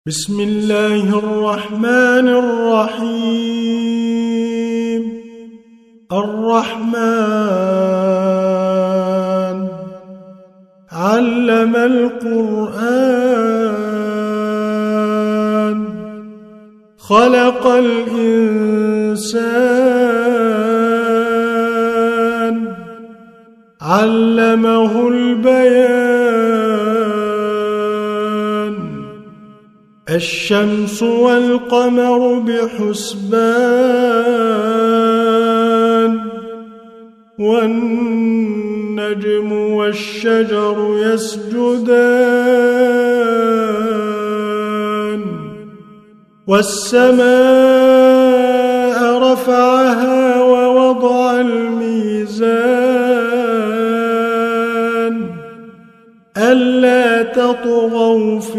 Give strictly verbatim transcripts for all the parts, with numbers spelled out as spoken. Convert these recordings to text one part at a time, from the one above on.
بسم الله الرحمن الرحيم. الرحمن علم القرآن خلق الإنسان علمه البيان. الشمس والقمر بحسبان والنجم والشجر يسجدان والسماء رفعها ووضع الميزان ألا تطغوا في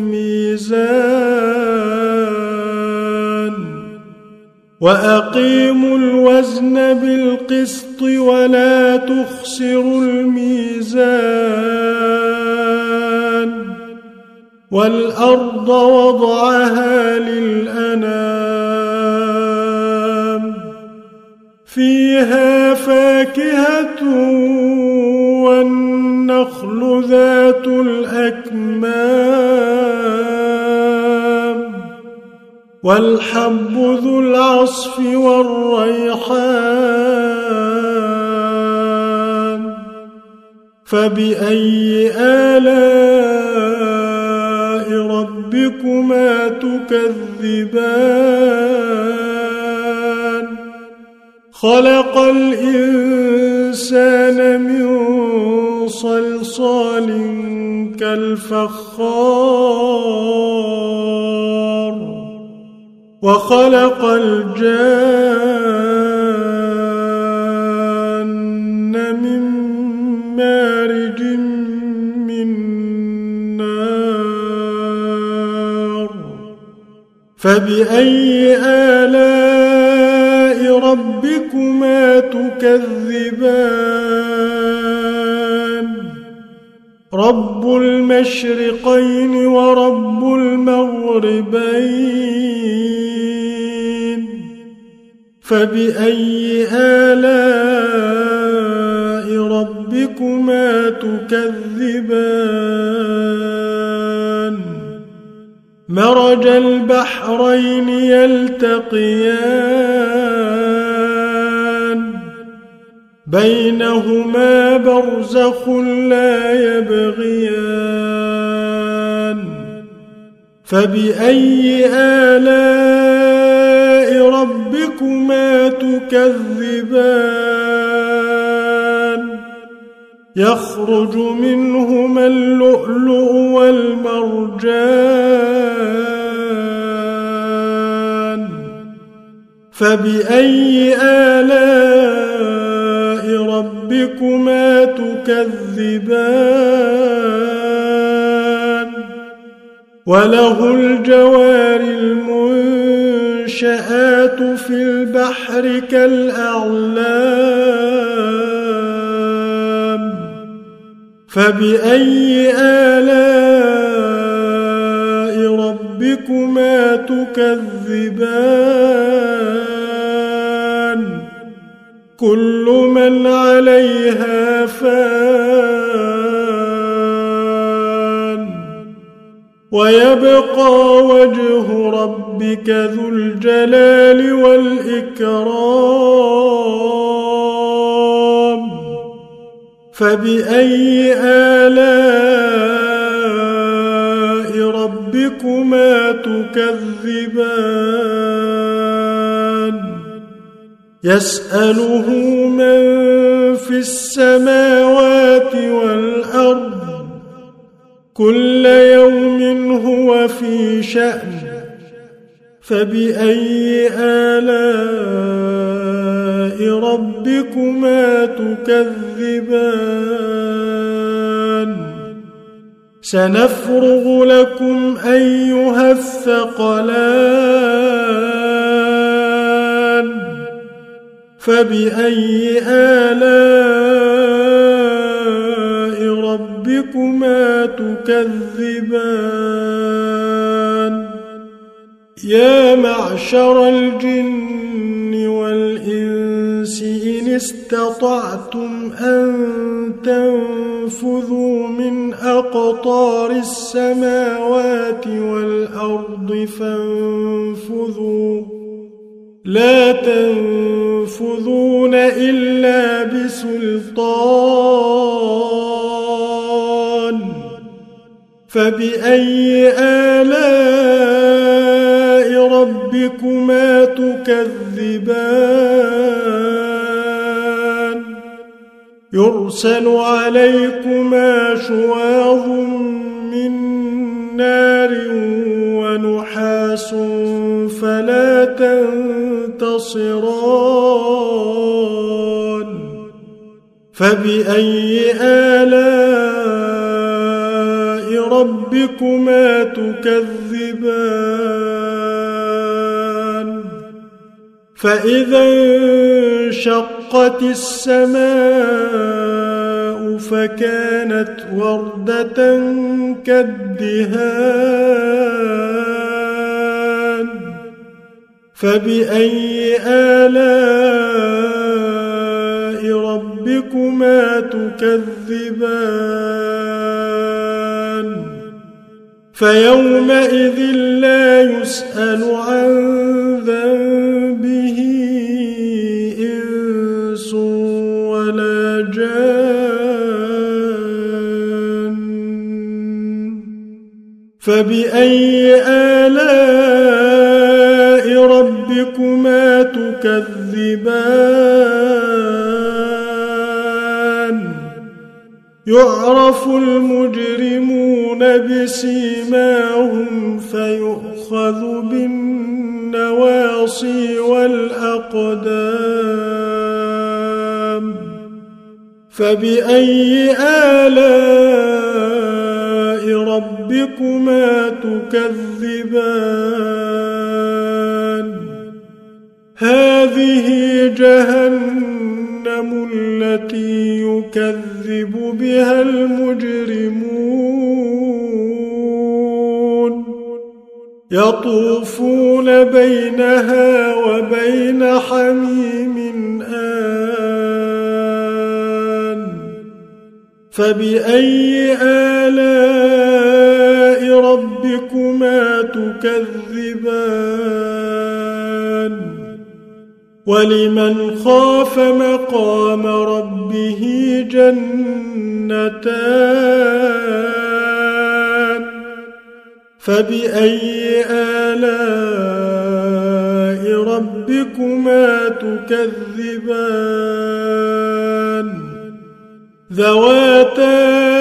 الميزان وأقيموا الوزن بالقسط ولا تخسروا الميزان والأرض وضعها للأنام فيها فاكهة والنخل ذات الأكمام والحب ذو العصف والريحان فبأي آلاء ربكما تكذبان خلق الإنسان من صلصال كالفخار وخلق الجان من مارج من نار فبأي آلاء ربكما تكذبان رب المشرقين ورب المغربين فبأي آلاء ربكما تكذبان مرج البحرين يلتقيان بينهما برزخ لا يبغيان فبأي آلاء ربكما تكذبان يخرج منهما اللؤلؤ والمرجان فبأي آلاء ربكما تكذبان وله الجوار المنشآت في البحر كالأعلام فبأي آلاء ربكما تكذبان كل من عليها فان ويبقى وجه ربك ذو الجلال والإكرام فبأي آلاء ربكما تكذبان يسأله من في السماوات والأرض كل يوم هو في شأن فبأي آلاء ربكما تكذبان سنفرغ لكم أيها الثقلان فبأي آلاء ربكما تكذبان يا معشر الجن والإنس إن استطعتم أن تنفذوا من أقطار السماوات والأرض فانفذوا لا تنفذون إلا بسلطان فبأي آلاء ربكما تكذبان يرسل عليكما شواظ من نار ونحاس فلا تنتصران فبأي آلاء ربكما تكذبان فإذا انشقت السماء فكانت وردة كالدهان فبأي آلاء ربكما تكذبان فيومئذ لا يسأل عن ذنبه إنس ولا جان فبأي آلاء ربكما تكذبان يعرف المجرمون بسيماهم فيؤخذ بالنواصي والأقدام فبأي آلاء ربكما تكذبان هذه جهنم التي يكذب بها المجرمون يطوفون بينها وبين حميم آن فبأي آلاء ربكما تكذبان ولمن خاف مقام ربه جنتان فبأي آلاء ربكما تكذبان ذواتا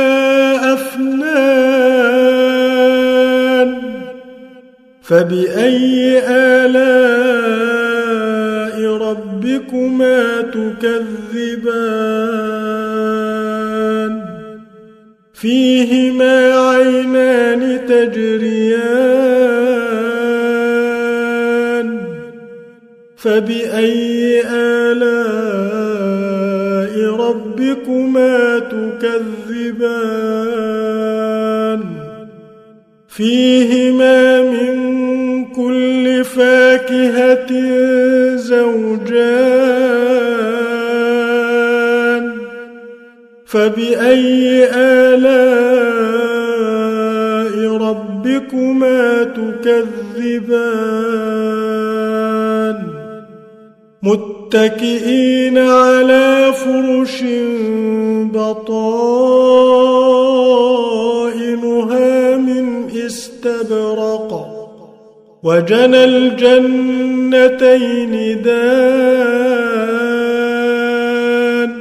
أفنان فبأي آلاء ربكما تكذبان فيهما عينان تجريان فبأي آلاء ربكما تكذبان فيهما من كل فاكهة زوجان فبأي آلاء ربكما تكذبان متكئين على فرش بطائنها من استبرق وجنى الجنتين دان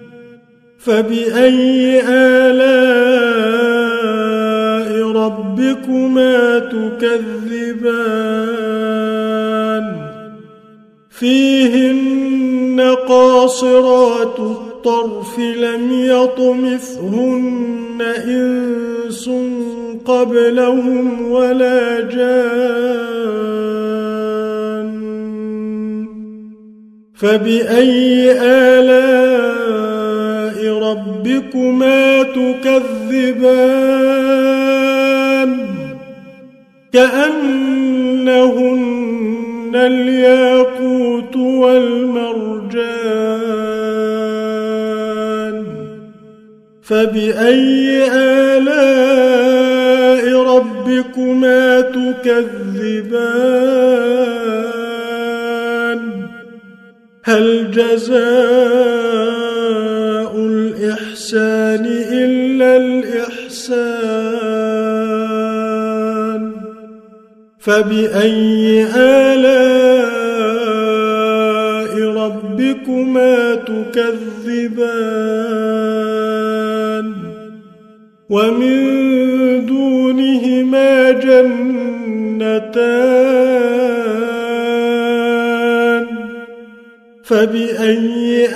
فبأي آلاء ربكما تكذبان فيهن قاصرات الطرف لم يطمثهن إنس قبلهم ولا جان فبأي آلاء ربكما تكذبان كأن كأنهن الياقوت والمرجان فبأي آلاء ربكما تكذبان هل جزاء الإحسان إلا الإحسان فبأي آلاء ربكما تكذبان ومن دونهما جنتان فبأي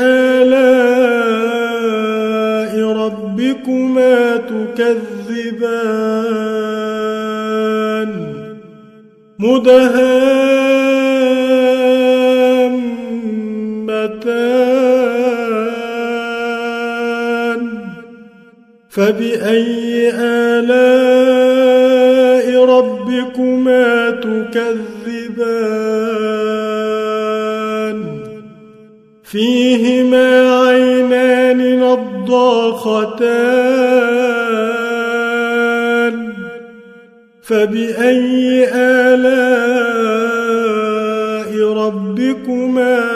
آلاء ربكما تكذبان مدهامتان فبأي آلاء ربكما تكذبان فيهما عينان نضاختان فبأي آلاء ربكما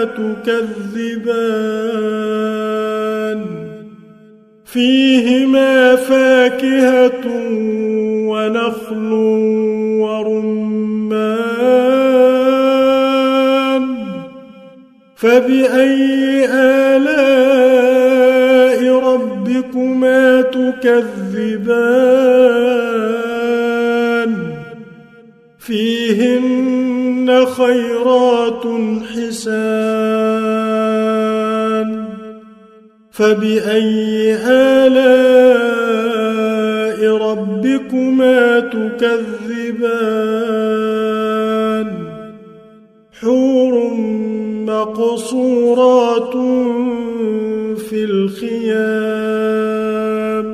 تكذبان فيهما فاكهة ونخل ورمان فبأي آلاء ربكما تكذبان فيهن خيرات حسان فبأي آلاء ربكما تكذبان حور مقصورات في الخيام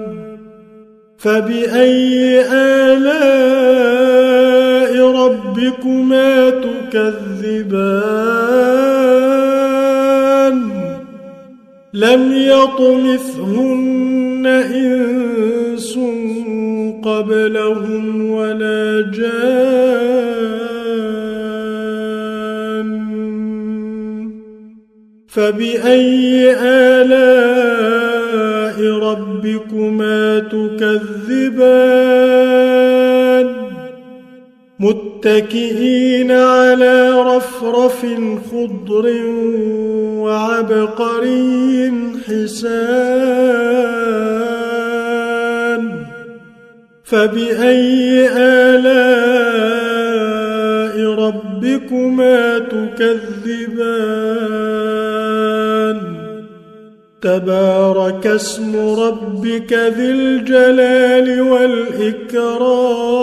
فبأي آلاء ربكما تكذبان لم يطمثهن إنس قبلهم ولا جان فبأي آلاء ربكما تكذبان متكئين على رفرف خضر وعبقري حسان فبأي آلاء ربكما تكذبان تبارك اسم ربك ذي الجلال والإكرام